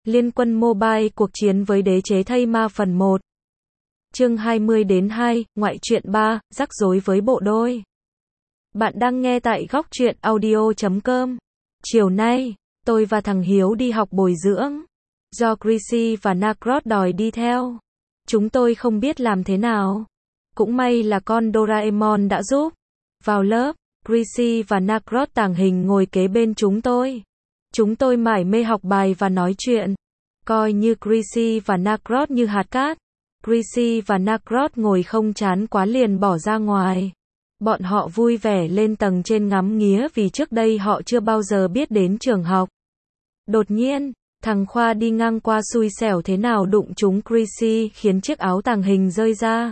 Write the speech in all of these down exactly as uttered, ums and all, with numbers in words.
Liên quân mobile cuộc chiến với đế chế thây ma phần một. Chương hai mươi đến hai, ngoại truyện ba, rắc rối với bộ đôi. Bạn đang nghe tại góc truyện audio chấm com. Chiều nay, tôi và thằng Hiếu đi học bồi dưỡng. Do Chrissy và Nacros đòi đi theo. Chúng tôi không biết làm thế nào. Cũng may là con Doraemon đã giúp. Vào lớp, Chrissy và Nacros tàng hình ngồi kế bên chúng tôi. Chúng tôi mải mê học bài và nói chuyện. Coi như Chrissy và Nacros như hạt cát. Chrissy và Nacros ngồi không chán quá liền bỏ ra ngoài. Bọn họ vui vẻ lên tầng trên ngắm nghía vì trước đây họ chưa bao giờ biết đến trường học. Đột nhiên, thằng Khoa đi ngang qua xui xẻo thế nào đụng trúng Chrissy khiến chiếc áo tàng hình rơi ra.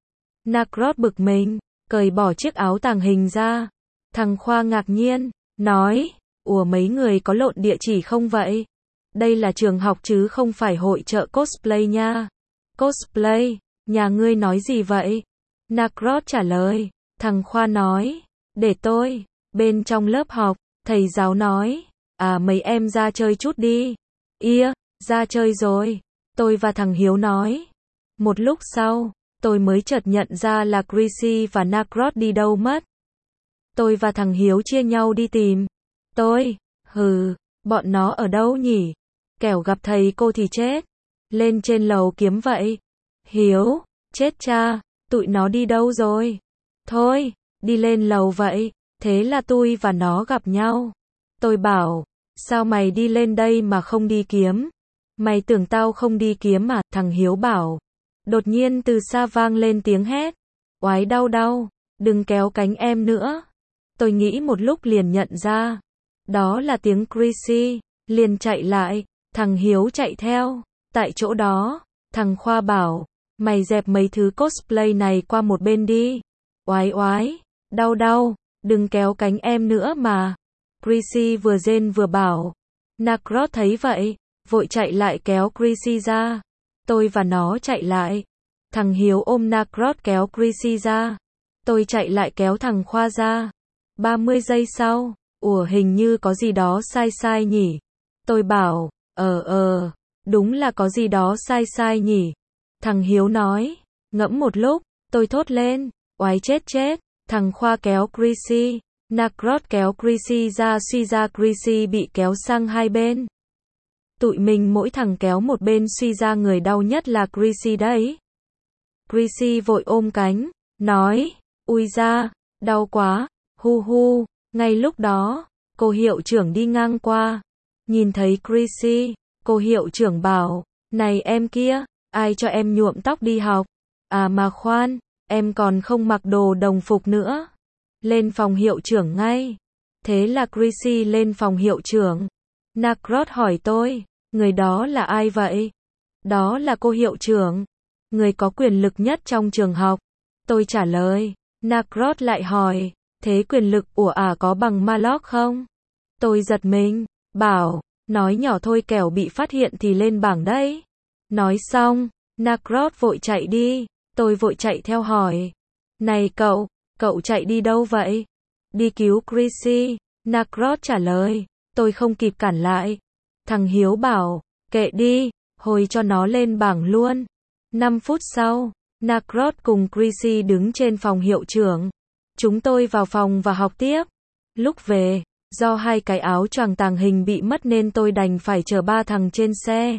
Nacros bực mình, cởi bỏ chiếc áo tàng hình ra. Thằng Khoa ngạc nhiên, nói, ủa mấy người có lộn địa chỉ không vậy? Đây là trường học chứ không phải hội chợ cosplay nha. Cosplay, nhà ngươi nói gì vậy? Nacros trả lời, thằng Khoa nói, để tôi, bên trong lớp học, thầy giáo nói, à mấy em ra chơi chút đi. Ia, ra chơi rồi, tôi và thằng Hiếu nói. Một lúc sau, tôi mới chợt nhận ra là Chrissy và Nacros đi đâu mất. Tôi và thằng Hiếu chia nhau đi tìm. Tôi, hừ, bọn nó ở đâu nhỉ? Kẻo gặp thầy cô thì chết. Lên trên lầu kiếm vậy. Hiếu, chết cha, tụi nó đi đâu rồi? Thôi, đi lên lầu vậy. Thế là tôi và nó gặp nhau. Tôi bảo, sao mày đi lên đây mà không đi kiếm? Mày tưởng tao không đi kiếm à? Thằng Hiếu bảo. Đột nhiên từ xa vang lên tiếng hét. Oái đau đau, đừng kéo cánh em nữa. Tôi nghĩ một lúc liền nhận ra. Đó là tiếng Chrissy, liền chạy lại, thằng Hiếu chạy theo. Tại chỗ đó, thằng Khoa bảo, mày dẹp mấy thứ cosplay này qua một bên đi. Oái oái, đau đau, đừng kéo cánh em nữa mà. Chrissy vừa rên vừa bảo. Nacros thấy vậy, vội chạy lại kéo Chrissy ra. Tôi và nó chạy lại. Thằng Hiếu ôm Nacros kéo Chrissy ra. Tôi chạy lại kéo thằng Khoa ra. ba mươi giây sau, ủa hình như có gì đó sai sai nhỉ. Tôi bảo, ờ ờ, đúng là có gì đó sai sai nhỉ. Thằng Hiếu nói, ngẫm một lúc, tôi thốt lên, oái chết chết. Thằng Khoa kéo Chrissy, Nacros kéo Chrissy ra, suy ra Chrissy bị kéo sang hai bên. Tụi mình mỗi thằng kéo một bên, suy ra người đau nhất là Chrissy đấy. Chrissy vội ôm cánh, nói, ui da, đau quá, hu hu. Ngay lúc đó, cô hiệu trưởng đi ngang qua. Nhìn thấy Chrissy, cô hiệu trưởng bảo, này em kia, ai cho em nhuộm tóc đi học? À mà khoan, em còn không mặc đồ đồng phục nữa. Lên phòng hiệu trưởng ngay. Thế là Chrissy lên phòng hiệu trưởng. Nacros hỏi tôi, người đó là ai vậy? Đó là cô hiệu trưởng, người có quyền lực nhất trong trường học. Tôi trả lời. Nacros lại hỏi, thế quyền lực của ả có bằng Maloc không? Tôi giật mình, bảo, nói nhỏ thôi kẻo bị phát hiện thì lên bảng đấy. Nói xong, Nacros vội chạy đi. Tôi vội chạy theo hỏi, này cậu, cậu chạy đi đâu vậy? Đi cứu Chrissy. Nacros trả lời. Tôi không kịp cản lại. Thằng Hiếu bảo, kệ đi, hồi cho nó lên bảng luôn. năm phút sau, Nacros cùng Chrissy đứng trên phòng hiệu trưởng. Chúng tôi vào phòng và học tiếp. Lúc về, do hai cái áo choàng tàng hình bị mất nên tôi đành phải chở ba thằng trên xe.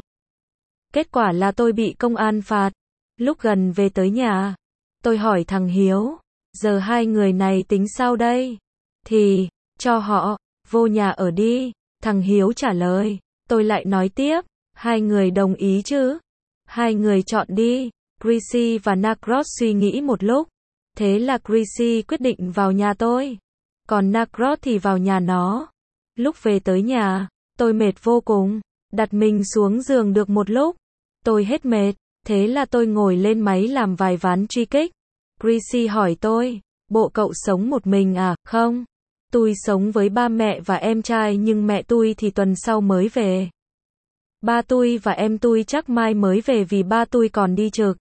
Kết quả là tôi bị công an phạt. Lúc gần về tới nhà, tôi hỏi thằng Hiếu, giờ hai người này tính sao đây? Thì, cho họ, vô nhà ở đi. Thằng Hiếu trả lời. Tôi lại nói tiếp, hai người đồng ý chứ? Hai người chọn đi. Chrissy và Nacros suy nghĩ một lúc. Thế là Chrissy quyết định vào nhà tôi. Còn Nacros thì vào nhà nó. Lúc về tới nhà, tôi mệt vô cùng. Đặt mình xuống giường được một lúc. Tôi hết mệt. Thế là tôi ngồi lên máy làm vài ván truy kích. Chrissy hỏi tôi, bộ cậu sống một mình à? Không. Tôi sống với ba mẹ và em trai nhưng mẹ tôi thì tuần sau mới về. Ba tôi và em tôi chắc mai mới về vì ba tôi còn đi trực.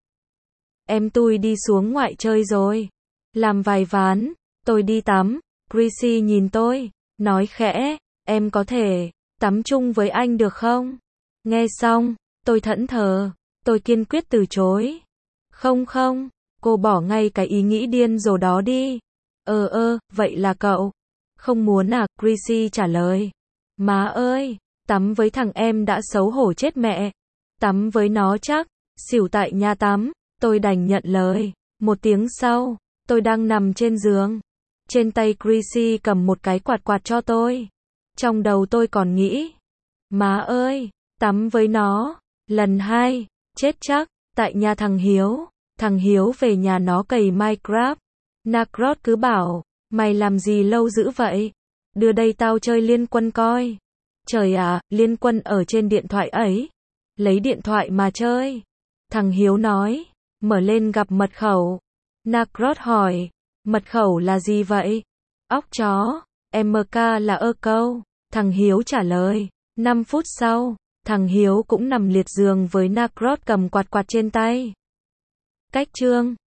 Em tôi đi xuống ngoại chơi rồi. Làm vài ván, tôi đi tắm. Chrissy nhìn tôi, nói khẽ, em có thể tắm chung với anh được không? Nghe xong, tôi thẫn thờ, tôi kiên quyết từ chối. Không không, cô bỏ ngay cái ý nghĩ điên rồ đó đi. Ờ ơ, vậy là cậu không muốn à? Chrissy trả lời. Má ơi, tắm với thằng em đã xấu hổ chết mẹ. Tắm với nó chắc xỉu tại nhà tắm. Tôi đành nhận lời. Một tiếng sau, tôi đang nằm trên giường. Trên tay Chrissy cầm một cái quạt quạt cho tôi. Trong đầu tôi còn nghĩ, má ơi, tắm với nó lần hai, chết chắc tại nhà thằng Hiếu. Thằng Hiếu về nhà nó cày Minecraft. Nacrot cứ bảo, mày làm gì lâu dữ vậy? Đưa đây tao chơi Liên Quân coi. Trời ạ, Liên Quân ở trên điện thoại ấy. Lấy điện thoại mà chơi. Thằng Hiếu nói, mở lên gặp mật khẩu. Nacrot hỏi, mật khẩu là gì vậy? Óc chó, em ca là ơ câu. Thằng Hiếu trả lời. năm phút sau, thằng Hiếu cũng nằm liệt giường với Nacrot cầm quạt quạt trên tay. Cách chương